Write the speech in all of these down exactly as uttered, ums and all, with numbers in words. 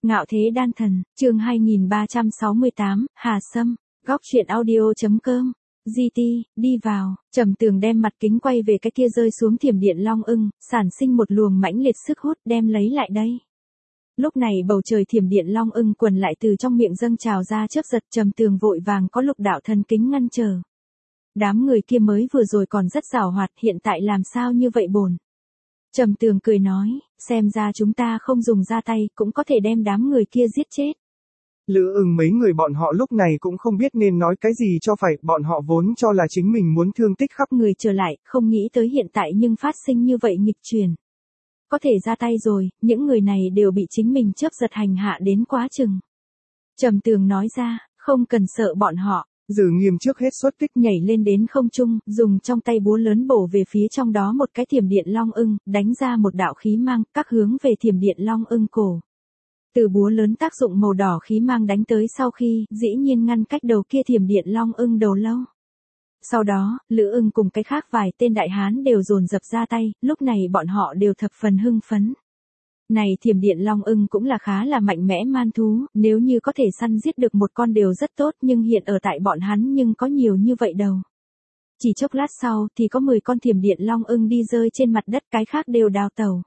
Ngạo thế đan thần, chương hai nghìn ba trăm sáu mươi tám, Hà Sâm, góc truyện audio.com, giê tê, đi vào, Trầm Tường đem mặt kính quay về cái kia rơi xuống thiểm điện long ưng, sản sinh một luồng mãnh liệt sức hút đem lấy lại đây. Lúc này bầu trời thiểm điện long ưng quần lại từ trong miệng dâng trào ra chớp giật, Trầm Tường vội vàng có lục đạo thần kính ngăn trở. Đám người kia mới vừa rồi còn rất giàu hoạt, hiện tại làm sao như vậy bồn. Trầm Tường cười nói, xem ra chúng ta không dùng ra tay, cũng có thể đem đám người kia giết chết. Lữ ưng mấy người bọn họ lúc này cũng không biết nên nói cái gì cho phải, bọn họ vốn cho là chính mình muốn thương tích khắp người trở lại, không nghĩ tới hiện tại nhưng phát sinh như vậy nghịch truyền. Có thể ra tay rồi, những người này đều bị chính mình chớp giật hành hạ đến quá chừng. Trầm Tường nói ra, không cần sợ bọn họ. Dư Nghiêm trước hết xuất kích nhảy lên đến không trung, dùng trong tay búa lớn bổ về phía trong đó một cái thiểm điện long ưng, đánh ra một đạo khí mang, các hướng về thiểm điện long ưng cổ. Từ búa lớn tác dụng màu đỏ khí mang đánh tới sau khi, dĩ nhiên ngăn cách đầu kia thiểm điện long ưng đầu lâu. Sau đó, Lữ ưng cùng cái khác vài tên đại hán đều dồn dập ra tay, lúc này bọn họ đều thập phần hưng phấn. Này thiểm điện long ưng cũng là khá là mạnh mẽ man thú, nếu như có thể săn giết được một con đều rất tốt, nhưng hiện ở tại bọn hắn nhưng có nhiều như vậy đâu. Chỉ chốc lát sau thì có mười con thiểm điện long ưng đi rơi trên mặt đất, cái khác đều đào tẩu.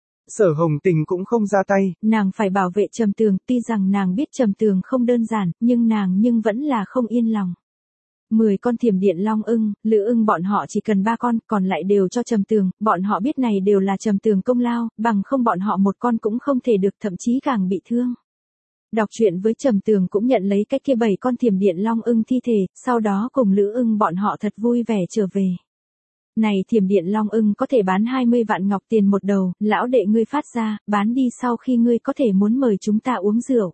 Sở Hồng Tình cũng không ra tay, nàng phải bảo vệ Trầm Tường, tuy rằng nàng biết Trầm Tường không đơn giản, nhưng nàng nhưng vẫn là không yên lòng. Mười con thiểm điện long ưng, Lữ ưng bọn họ chỉ cần ba con, còn lại đều cho Trầm Tường, bọn họ biết này đều là Trầm Tường công lao, bằng không bọn họ một con cũng không thể được, thậm chí càng bị thương. Đọc truyện với Trầm Tường cũng nhận lấy cái kia bảy con thiểm điện long ưng thi thể, sau đó cùng Lữ ưng bọn họ thật vui vẻ trở về. Này thiểm điện long ưng có thể bán hai mươi vạn ngọc tiền một đầu, lão đệ ngươi phát ra, bán đi sau khi ngươi có thể muốn mời chúng ta uống rượu.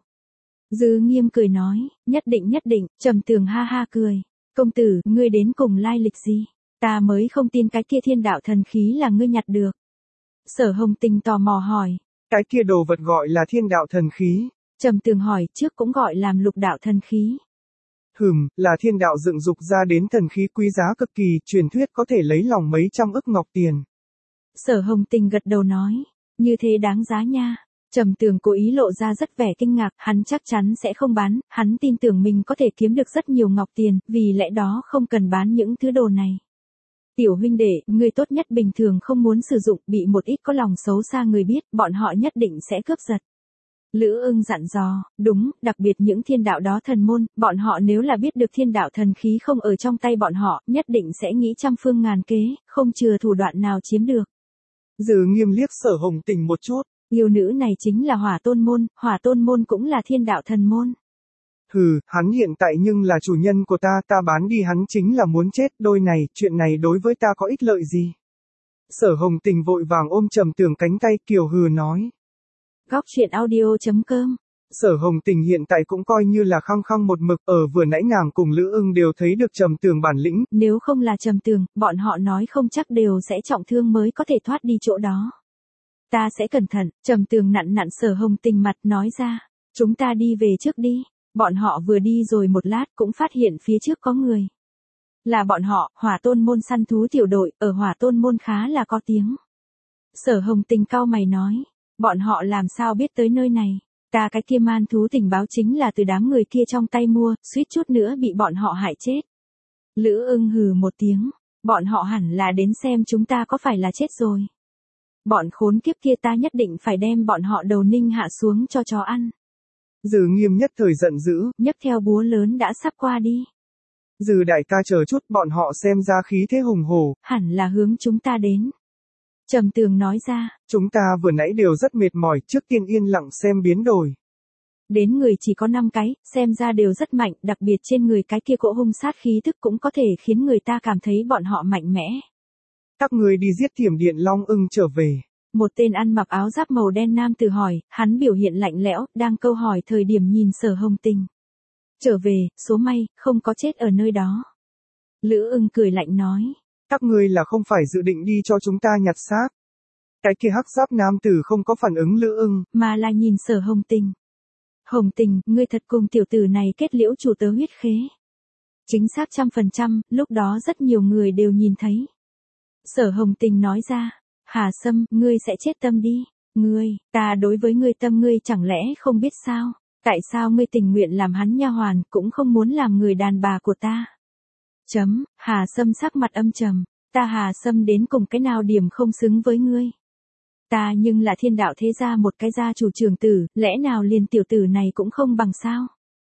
Dư Nghiêm cười nói, nhất định nhất định, Trầm Tường ha ha cười. Công tử, ngươi đến cùng lai lịch gì? Ta mới không tin cái kia thiên đạo thần khí là ngươi nhặt được. Sở Hồng Tình tò mò hỏi. Cái kia đồ vật gọi là thiên đạo thần khí. Trầm Tường hỏi, trước cũng gọi làm lục đạo thần khí. Hừm, là thiên đạo dựng dục ra đến thần khí quý giá cực kỳ, truyền thuyết có thể lấy lòng mấy trăm ức ngọc tiền. Sở Hồng Tình gật đầu nói, như thế đáng giá nha. Trầm Tường cố ý lộ ra rất vẻ kinh ngạc, hắn chắc chắn sẽ không bán, hắn tin tưởng mình có thể kiếm được rất nhiều ngọc tiền, vì lẽ đó không cần bán những thứ đồ này. Tiểu huynh đệ, người tốt nhất bình thường không muốn sử dụng, bị một ít có lòng xấu xa người biết, bọn họ nhất định sẽ cướp giật. Lữ ưng dặn dò, đúng, đặc biệt những thiên đạo đó thần môn, bọn họ nếu là biết được thiên đạo thần khí không ở trong tay bọn họ, nhất định sẽ nghĩ trăm phương ngàn kế, không chừa thủ đoạn nào chiếm được. Dư Nghiêm liếc Sở Hồng Tình một chút. Yêu nữ này chính là Hỏa Tôn môn, Hỏa Tôn môn cũng là thiên đạo thần môn. Hừ, hắn hiện tại nhưng là chủ nhân của ta, ta bán đi hắn chính là muốn chết, đôi này, chuyện này đối với ta có ích lợi gì? Sở Hồng Tình vội vàng ôm Trầm Tường cánh tay, kiều hừ nói. Góc truyện audio.com. Sở Hồng Tình hiện tại cũng coi như là khăng khăng một mực, ở vừa nãy nàng cùng Lữ ưng đều thấy được Trầm Tường bản lĩnh. Nếu không là Trầm Tường, bọn họ nói không chắc đều sẽ trọng thương mới có thể thoát đi chỗ đó. Ta sẽ cẩn thận, Trầm Tường nặn nặn Sở Hồng Tình mặt nói ra, chúng ta đi về trước đi. Bọn họ vừa đi rồi một lát cũng phát hiện phía trước có người. Là bọn họ, Hỏa Tôn môn săn thú tiểu đội, ở Hỏa Tôn môn khá là có tiếng. Sở Hồng Tình cau mày nói, bọn họ làm sao biết tới nơi này? Ta cái kia man thú tình báo chính là từ đám người kia trong tay mua, suýt chút nữa bị bọn họ hại chết. Lữ ưng hừ một tiếng, bọn họ hẳn là đến xem chúng ta có phải là chết rồi. Bọn khốn kiếp kia ta nhất định phải đem bọn họ đầu ninh hạ xuống cho chó ăn. Dư Nghiêm nhất thời giận dữ, nhấc theo búa lớn đã sắp qua đi. Dư đại ca chờ chút, bọn họ xem ra khí thế hùng hổ, hẳn là hướng chúng ta đến. Trầm Tường nói ra, chúng ta vừa nãy đều rất mệt mỏi, trước tiên yên lặng xem biến đổi. Đến người chỉ có năm cái, xem ra đều rất mạnh, đặc biệt trên người cái kia cỗ hung sát khí tức cũng có thể khiến người ta cảm thấy bọn họ mạnh mẽ. Các người đi giết thiểm điện long ưng trở về. Một tên ăn mặc áo giáp màu đen nam tử hỏi, hắn biểu hiện lạnh lẽo, đang câu hỏi thời điểm nhìn Sở Hồng Tình. Trở về, số may, không có chết ở nơi đó. Lữ ưng cười lạnh nói. Các ngươi là không phải dự định đi cho chúng ta nhặt xác. Cái kia hắc giáp nam tử không có phản ứng Lữ ưng, mà là nhìn Sở Hồng Tình. Hồng Tình, ngươi thật cùng tiểu tử này kết liễu chủ tớ huyết khế. Chính xác trăm phần trăm, lúc đó rất nhiều người đều nhìn thấy. Sở Hồng Tình nói ra. Hà Sâm, ngươi sẽ chết tâm đi. Ngươi, ta đối với ngươi tâm ngươi chẳng lẽ không biết sao? Tại sao ngươi tình nguyện làm hắn nha hoàn cũng không muốn làm người đàn bà của ta? Chấm, Hà Sâm sắc mặt âm trầm, ta Hà Sâm đến cùng cái nào điểm không xứng với ngươi? Ta nhưng là thiên đạo thế gia một cái gia chủ trưởng tử, lẽ nào liền tiểu tử này cũng không bằng sao?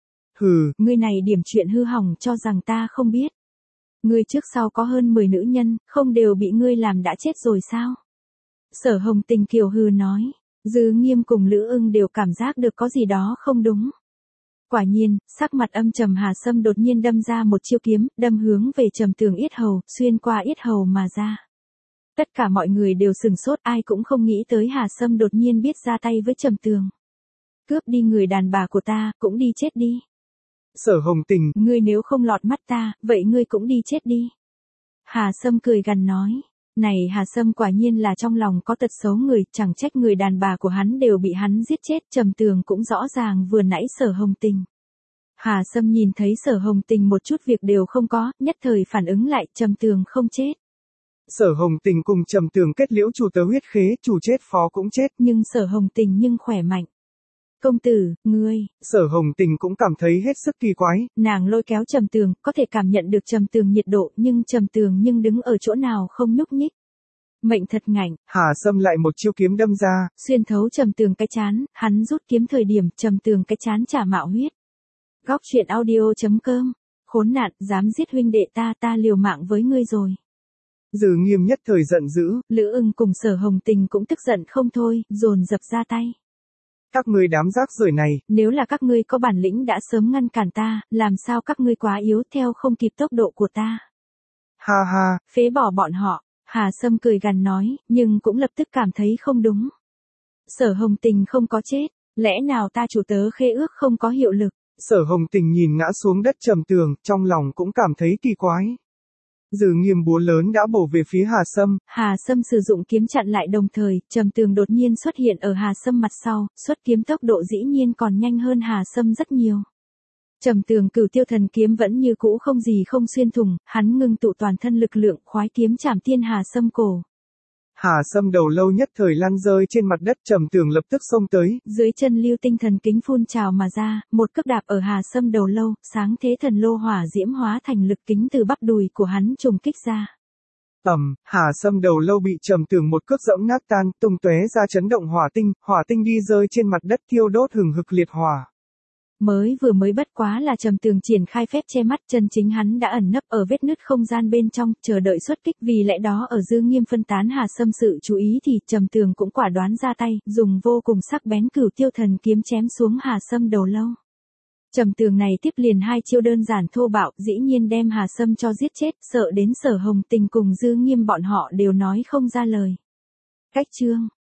Hừ, ngươi này điểm chuyện hư hỏng cho rằng ta không biết. Ngươi trước sau có hơn mười nữ nhân, không đều bị ngươi làm đã chết rồi sao? Sở Hồng Tình kiều hừ nói, Dư Nghiêm cùng Lữ Ưng đều cảm giác được có gì đó không đúng. Quả nhiên, sắc mặt âm trầm Hà Sâm đột nhiên đâm ra một chiêu kiếm, đâm hướng về Trầm Tường yết hầu, xuyên qua yết hầu mà ra. Tất cả mọi người đều sừng sốt, ai cũng không nghĩ tới Hà Sâm đột nhiên biết ra tay với Trầm Tường. Cướp đi người đàn bà của ta, cũng đi chết đi. Sở Hồng Tình, ngươi nếu không lọt mắt ta, vậy ngươi cũng đi chết đi. Hà Sâm cười gằn nói. Này Hà Sâm quả nhiên là trong lòng có tật xấu người, chẳng trách người đàn bà của hắn đều bị hắn giết chết, Trầm Tường cũng rõ ràng vừa nãy Sở Hồng Tình. Hà Sâm nhìn thấy Sở Hồng Tình một chút việc đều không có, nhất thời phản ứng lại, Trầm Tường không chết. Sở Hồng Tình cùng Trầm Tường kết liễu chủ tớ huyết khế, chủ chết phó cũng chết. Nhưng Sở Hồng Tình nhưng khỏe mạnh. Công tử, ngươi. Sở Hồng Tình cũng cảm thấy hết sức kỳ quái. Nàng lôi kéo Trầm Tường, có thể cảm nhận được Trầm Tường nhiệt độ, nhưng Trầm Tường nhưng đứng ở chỗ nào không nhúc nhích. Mệnh thật ngạnh. Hà Sâm lại một chiêu kiếm đâm ra, xuyên thấu Trầm Tường cái chán, hắn rút kiếm thời điểm Trầm Tường cái chán chả mạo huyết. Góc truyện audio chấm com. Khốn nạn, dám giết huynh đệ ta, ta liều mạng với ngươi rồi. Dư Nghiêm nhất thời giận dữ. Lữ Ưng cùng Sở Hồng Tình cũng tức giận không thôi, dồn dập ra tay. Các ngươi đám rác rưởi này, nếu là các ngươi có bản lĩnh đã sớm ngăn cản ta, làm sao các ngươi quá yếu theo không kịp tốc độ của ta. Ha ha, phế bỏ bọn họ, Hà Sâm cười gằn nói, nhưng cũng lập tức cảm thấy không đúng. Sở Hồng Tình không có chết, lẽ nào ta chủ tớ khế ước không có hiệu lực? Sở Hồng Tình nhìn ngã xuống đất Trầm Tường, trong lòng cũng cảm thấy kỳ quái. Dư Nghiêm búa lớn đã bổ về phía Hà Sâm. Hà Sâm sử dụng kiếm chặn lại đồng thời, Trầm Tường đột nhiên xuất hiện ở Hà Sâm mặt sau, xuất kiếm tốc độ dĩ nhiên còn nhanh hơn Hà Sâm rất nhiều. Trầm Tường Cửu Tiêu Thần kiếm vẫn như cũ không gì không xuyên thủng, hắn ngưng tụ toàn thân lực lượng, khoái kiếm chạm tiên Hà Sâm cổ. Hà Sâm đầu lâu nhất thời lăn rơi trên mặt đất, Trầm Tường lập tức xông tới. Dưới chân lưu tinh thần kính phun trào mà ra, một cước đạp ở Hà Sâm đầu lâu, sáng thế thần lô hỏa diễm hóa thành lực kính từ bắp đùi của hắn trùng kích ra. Ầm, Hà Sâm đầu lâu bị Trầm Tường một cước dẫm nát tan, tung tóe ra chấn động hỏa tinh, hỏa tinh đi rơi trên mặt đất thiêu đốt hừng hực liệt hỏa. Mới vừa mới bất quá là Trầm Tường triển khai phép che mắt, chân chính hắn đã ẩn nấp ở vết nứt không gian bên trong, chờ đợi xuất kích, vì lẽ đó ở Dư Nghiêm phân tán Hà Sâm sự chú ý thì Trầm Tường cũng quả đoán ra tay, dùng vô cùng sắc bén Cửu Tiêu Thần kiếm chém xuống Hà Sâm đầu lâu. Trầm Tường này tiếp liền hai chiêu đơn giản thô bạo, dĩ nhiên đem Hà Sâm cho giết chết, sợ đến Sở Hồng Tình cùng Dư Nghiêm bọn họ đều nói không ra lời. Cách chương